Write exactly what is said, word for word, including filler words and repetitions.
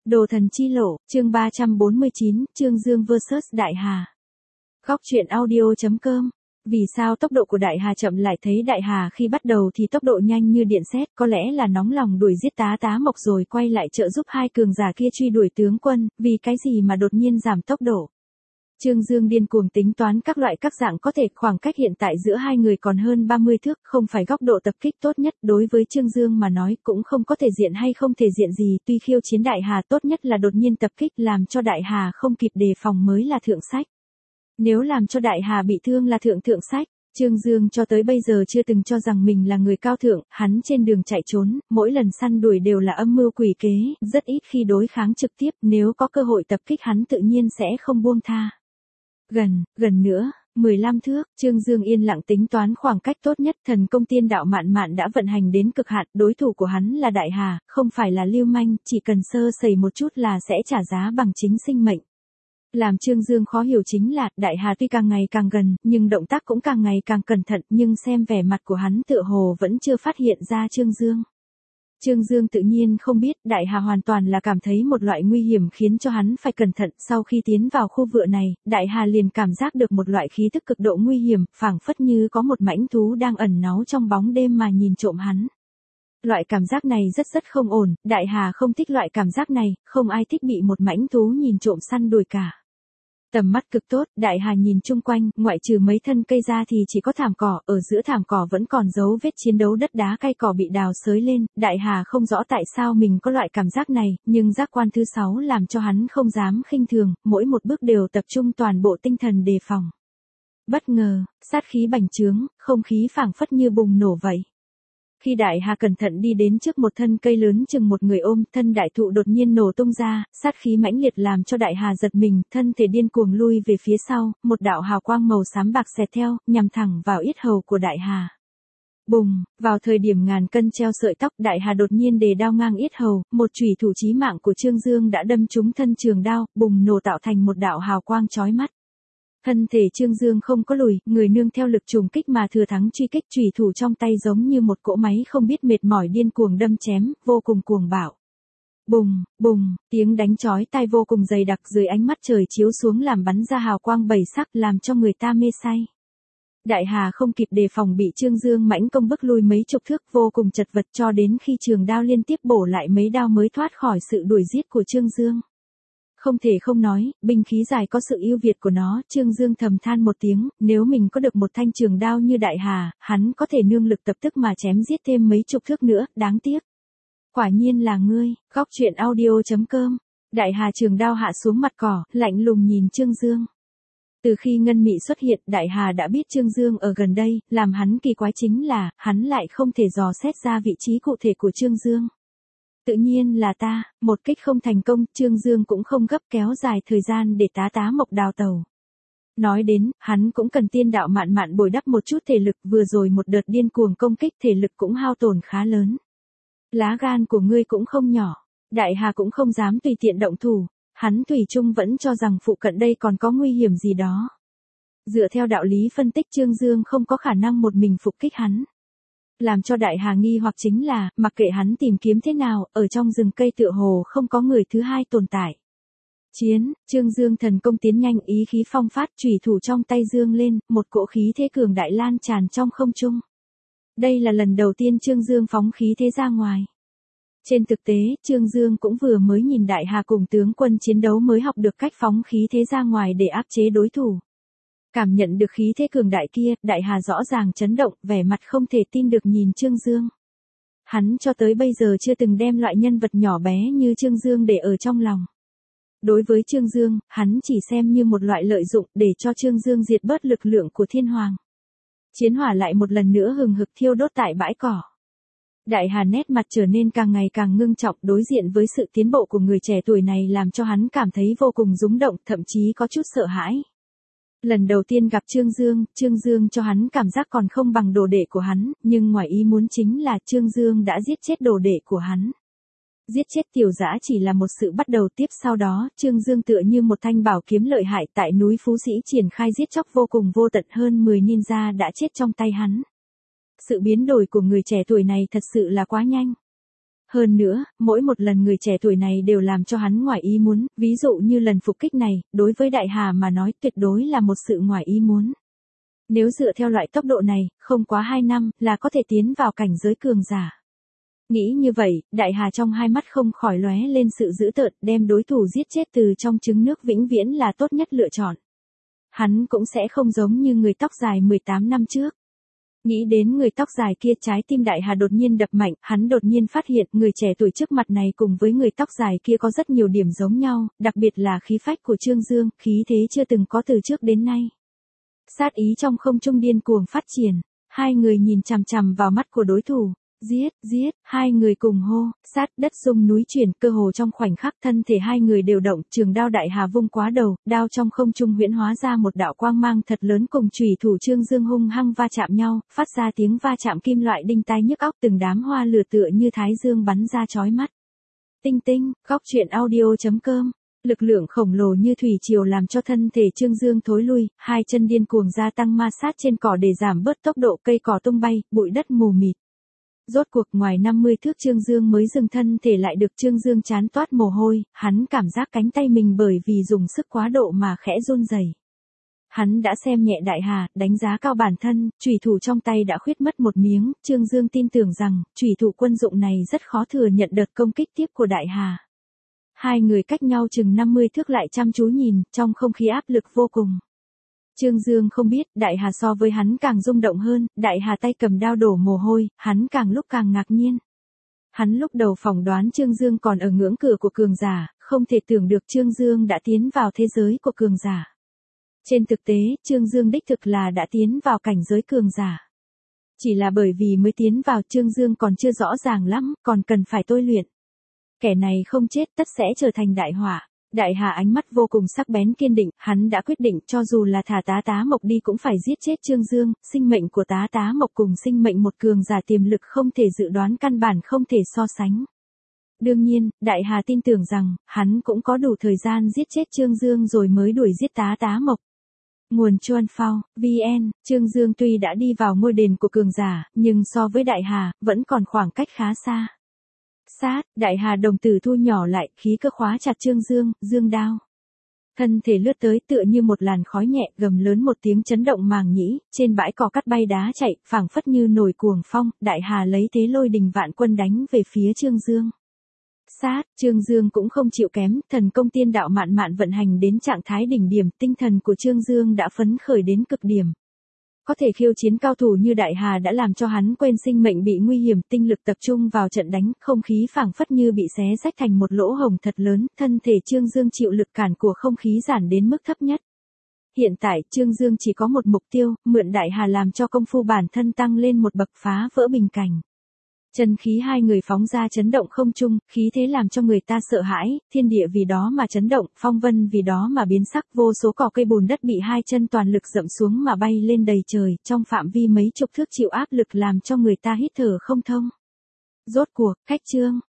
Đồ thần chi lộ, chương ba trăm bốn mươi chín, Trương Dương versus Đại Hà. Góc truyện audio chấm com. Vì sao tốc độ của Đại Hà chậm lại? Thấy Đại Hà khi bắt đầu thì tốc độ nhanh như điện sét, có lẽ là nóng lòng đuổi giết Tá Tá Mộc rồi quay lại trợ giúp hai cường giả kia truy đuổi tướng quân, vì cái gì mà đột nhiên giảm tốc độ. Trương Dương điên cuồng tính toán các loại các dạng có thể, khoảng cách hiện tại giữa hai người còn hơn ba mươi thước, không phải góc độ tập kích tốt nhất, đối với Trương Dương mà nói cũng không có thể diện hay không thể diện gì, tuy khiêu chiến Đại Hà tốt nhất là đột nhiên tập kích làm cho Đại Hà không kịp đề phòng mới là thượng sách. Nếu làm cho Đại Hà bị thương là thượng thượng sách. Trương Dương cho tới bây giờ chưa từng cho rằng mình là người cao thượng, hắn trên đường chạy trốn, mỗi lần săn đuổi đều là âm mưu quỷ kế, rất ít khi đối kháng trực tiếp, nếu có cơ hội tập kích hắn tự nhiên sẽ không buông tha. Gần, gần nữa, mười lăm thước, Trương Dương yên lặng tính toán khoảng cách tốt nhất, thần công tiên đạo mạn mạn đã vận hành đến cực hạn, đối thủ của hắn là Đại Hà, không phải là lưu manh, chỉ cần sơ sẩy một chút là sẽ trả giá bằng chính sinh mệnh. Làm Trương Dương khó hiểu chính là, Đại Hà tuy càng ngày càng gần, nhưng động tác cũng càng ngày càng cẩn thận, nhưng xem vẻ mặt của hắn tựa hồ vẫn chưa phát hiện ra Trương Dương. Trương Dương tự nhiên không biết, Đại Hà hoàn toàn là cảm thấy một loại nguy hiểm khiến cho hắn phải cẩn thận, sau khi tiến vào khu vựa này, Đại Hà liền cảm giác được một loại khí tức cực độ nguy hiểm, phảng phất như có một mãnh thú đang ẩn náu trong bóng đêm mà nhìn trộm hắn. Loại cảm giác này rất rất không ổn, Đại Hà không thích loại cảm giác này, không ai thích bị một mãnh thú nhìn trộm săn đuổi cả. Tầm mắt cực tốt, Đại Hà nhìn chung quanh, ngoại trừ mấy thân cây ra thì chỉ có thảm cỏ, ở giữa thảm cỏ vẫn còn dấu vết chiến đấu, đất đá cây cỏ bị đào xới lên, Đại Hà không rõ tại sao mình có loại cảm giác này, nhưng giác quan thứ sáu làm cho hắn không dám khinh thường, mỗi một bước đều tập trung toàn bộ tinh thần đề phòng. Bất ngờ, sát khí bành trướng, không khí phảng phất như bùng nổ vậy. Khi Đại Hà cẩn thận đi đến trước một thân cây lớn chừng một người ôm, thân đại thụ đột nhiên nổ tung ra, sát khí mãnh liệt làm cho Đại Hà giật mình, thân thể điên cuồng lui về phía sau, một đạo hào quang màu xám bạc xẹt theo, nhằm thẳng vào yết hầu của Đại Hà. Bùng, vào thời điểm ngàn cân treo sợi tóc, Đại Hà đột nhiên đề đao ngang yết hầu, một chủy thủ chí mạng của Trương Dương đã đâm trúng thân trường đao, bùng nổ tạo thành một đạo hào quang chói mắt. Thân thể Trương Dương không có lùi, người nương theo lực trùng kích mà thừa thắng truy kích, chủy thủ trong tay giống như một cỗ máy không biết mệt mỏi điên cuồng đâm chém, vô cùng cuồng bạo. Bùng, bùng, tiếng đánh chói tai vô cùng dày đặc dưới ánh mắt trời chiếu xuống làm bắn ra hào quang bảy sắc làm cho người ta mê say. Đại Hà không kịp đề phòng bị Trương Dương mãnh công bức lui mấy chục thước, vô cùng chật vật cho đến khi trường đao liên tiếp bổ lại mấy đao mới thoát khỏi sự đuổi giết của Trương Dương. Không thể không nói, binh khí dài có sự ưu việt của nó, Trương Dương thầm than một tiếng, nếu mình có được một thanh trường đao như Đại Hà, hắn có thể nương lực tập tức mà chém giết thêm mấy chục thước nữa, đáng tiếc. Quả nhiên là ngươi, góc truyện audio chấm com. Đại Hà trường đao hạ xuống mặt cỏ, lạnh lùng nhìn Trương Dương. Từ khi Ngân Mị xuất hiện, Đại Hà đã biết Trương Dương ở gần đây, làm hắn kỳ quái chính là, hắn lại không thể dò xét ra vị trí cụ thể của Trương Dương. Tự nhiên là ta, một kích không thành công, Trương Dương cũng không gấp kéo dài thời gian để Tá Tá Mộc đào tẩu. Nói đến, hắn cũng cần tiên đạo mạn mạn bồi đắp một chút thể lực, vừa rồi một đợt điên cuồng công kích thể lực cũng hao tổn khá lớn. Lá gan của ngươi cũng không nhỏ, Đại Hà cũng không dám tùy tiện động thủ, hắn thủy chung vẫn cho rằng phụ cận đây còn có nguy hiểm gì đó. Dựa theo đạo lý phân tích Trương Dương không có khả năng một mình phục kích hắn. Làm cho Đại Hà nghi hoặc chính là, mặc kệ hắn tìm kiếm thế nào, ở trong rừng cây tựa hồ không có người thứ hai tồn tại. Chiến, Trương Dương thần công tiến nhanh, ý khí phong phát, chủy thủ trong tay dương lên, một cỗ khí thế cường đại lan tràn trong không trung. Đây là lần đầu tiên Trương Dương phóng khí thế ra ngoài. Trên thực tế, Trương Dương cũng vừa mới nhìn Đại Hà cùng tướng quân chiến đấu mới học được cách phóng khí thế ra ngoài để áp chế đối thủ. Cảm nhận được khí thế cường đại kia, Đại Hà rõ ràng chấn động, vẻ mặt không thể tin được nhìn Trương Dương. Hắn cho tới bây giờ chưa từng đem loại nhân vật nhỏ bé như Trương Dương để ở trong lòng. Đối với Trương Dương, hắn chỉ xem như một loại lợi dụng để cho Trương Dương diệt bớt lực lượng của Thiên Hoàng. Chiến hỏa lại một lần nữa hừng hực thiêu đốt tại bãi cỏ. Đại Hà nét mặt trở nên càng ngày càng ngưng trọng, đối diện với sự tiến bộ của người trẻ tuổi này làm cho hắn cảm thấy vô cùng rung động, thậm chí có chút sợ hãi. Lần đầu tiên gặp Trương Dương, Trương Dương cho hắn cảm giác còn không bằng đồ đệ của hắn, nhưng ngoài ý muốn chính là Trương Dương đã giết chết đồ đệ của hắn. Giết chết Tiểu Dã chỉ là một sự bắt đầu, tiếp sau đó, Trương Dương tựa như một thanh bảo kiếm lợi hại tại núi Phú Sĩ triển khai giết chóc vô cùng vô tận, hơn mười ninja đã chết trong tay hắn. Sự biến đổi của người trẻ tuổi này thật sự là quá nhanh. Hơn nữa, mỗi một lần người trẻ tuổi này đều làm cho hắn ngoài ý muốn, ví dụ như lần phục kích này, đối với Đại Hà mà nói tuyệt đối là một sự ngoài ý muốn. Nếu dựa theo loại tốc độ này, không quá hai năm, là có thể tiến vào cảnh giới cường giả. Nghĩ như vậy, Đại Hà trong hai mắt không khỏi lóe lên sự dữ tợn, đem đối thủ giết chết từ trong trứng nước vĩnh viễn là tốt nhất lựa chọn. Hắn cũng sẽ không giống như người tóc dài mười tám năm trước. Nghĩ đến người tóc dài kia, trái tim Đại Hà đột nhiên đập mạnh, hắn đột nhiên phát hiện người trẻ tuổi trước mặt này cùng với người tóc dài kia có rất nhiều điểm giống nhau, đặc biệt là khí phách của Trương Dương, khí thế chưa từng có từ trước đến nay. Sát ý trong không trung điên cuồng phát triển, hai người nhìn chằm chằm vào mắt của đối thủ. Giết, giết, hai người cùng hô, sát đất rung núi chuyển, cơ hồ trong khoảnh khắc thân thể hai người đều động, trường đao Đại Hà vung quá đầu, đao trong không trung huyễn hóa ra một đạo quang mang thật lớn cùng chủy thủ Trương Dương hung hăng va chạm nhau, phát ra tiếng va chạm kim loại đinh tai nhức óc, từng đám hoa lửa tựa như thái dương bắn ra chói mắt. Tinh tinh, góc truyện audio chấm com. Lực lượng khổng lồ như thủy triều làm cho thân thể Trương Dương thối lui, hai chân điên cuồng gia tăng ma sát trên cỏ để giảm bớt tốc độ, cây cỏ tung bay, bụi đất mù mịt. Rốt cuộc ngoài năm mươi thước Trương Dương mới dừng thân thể lại được. Trương Dương chán toát mồ hôi, hắn cảm giác cánh tay mình bởi vì dùng sức quá độ mà khẽ run rẩy. Hắn đã xem nhẹ Đại Hà, đánh giá cao bản thân, chủy thủ trong tay đã khuyết mất một miếng, Trương Dương tin tưởng rằng, chủy thủ quân dụng này rất khó thừa nhận đợt công kích tiếp của Đại Hà. Hai người cách nhau chừng năm mươi thước lại chăm chú nhìn, trong không khí áp lực vô cùng. Trương Dương không biết, Đại Hà so với hắn càng rung động hơn, Đại Hà tay cầm đao đổ mồ hôi, hắn càng lúc càng ngạc nhiên. Hắn lúc đầu phỏng đoán Trương Dương còn ở ngưỡng cửa của cường giả, không thể tưởng được Trương Dương đã tiến vào thế giới của cường giả. Trên thực tế, Trương Dương đích thực là đã tiến vào cảnh giới cường giả. Chỉ là bởi vì mới tiến vào, Trương Dương còn chưa rõ ràng lắm, còn cần phải tôi luyện. Kẻ này không chết tất sẽ trở thành đại họa. Đại Hà ánh mắt vô cùng sắc bén kiên định, hắn đã quyết định cho dù là thả tá tá mộc đi cũng phải giết chết Trương Dương, sinh mệnh của tá tá mộc cùng sinh mệnh một cường giả tiềm lực không thể dự đoán, căn bản không thể so sánh. Đương nhiên, Đại Hà tin tưởng rằng, hắn cũng có đủ thời gian giết chết Trương Dương rồi mới đuổi giết tá tá mộc. Nguồn Chuan Phao, vn, Trương Dương tuy đã đi vào ngôi đền của cường giả, nhưng so với Đại Hà, vẫn còn khoảng cách khá xa. Sát, Đại Hà đồng tử thu nhỏ lại, khí cơ khóa chặt Trương Dương, dương đao. Thân thể lướt tới tựa như một làn khói nhẹ, gầm lớn một tiếng chấn động màng nhĩ, trên bãi cỏ cắt bay đá chạy, phảng phất như nổi cuồng phong, Đại Hà lấy thế lôi đình vạn quân đánh về phía Trương Dương. Sát, Trương Dương cũng không chịu kém, thần công tiên đạo mạn mạn vận hành đến trạng thái đỉnh điểm, tinh thần của Trương Dương đã phấn khởi đến cực điểm. Có thể khiêu chiến cao thủ như Đại Hà đã làm cho hắn quên sinh mệnh bị nguy hiểm, tinh lực tập trung vào trận đánh, không khí phảng phất như bị xé rách thành một lỗ hổng thật lớn, thân thể Trương Dương chịu lực cản của không khí giảm đến mức thấp nhất. Hiện tại, Trương Dương chỉ có một mục tiêu, mượn Đại Hà làm cho công phu bản thân tăng lên một bậc, phá vỡ bình cảnh. Chân khí hai người phóng ra chấn động không trung, khí thế làm cho người ta sợ hãi, thiên địa vì đó mà chấn động, phong vân vì đó mà biến sắc, vô số cỏ cây bùn đất bị hai chân toàn lực dậm xuống mà bay lên đầy trời, trong phạm vi mấy chục thước chịu áp lực làm cho người ta hít thở không thông. Rốt cuộc, khách trương,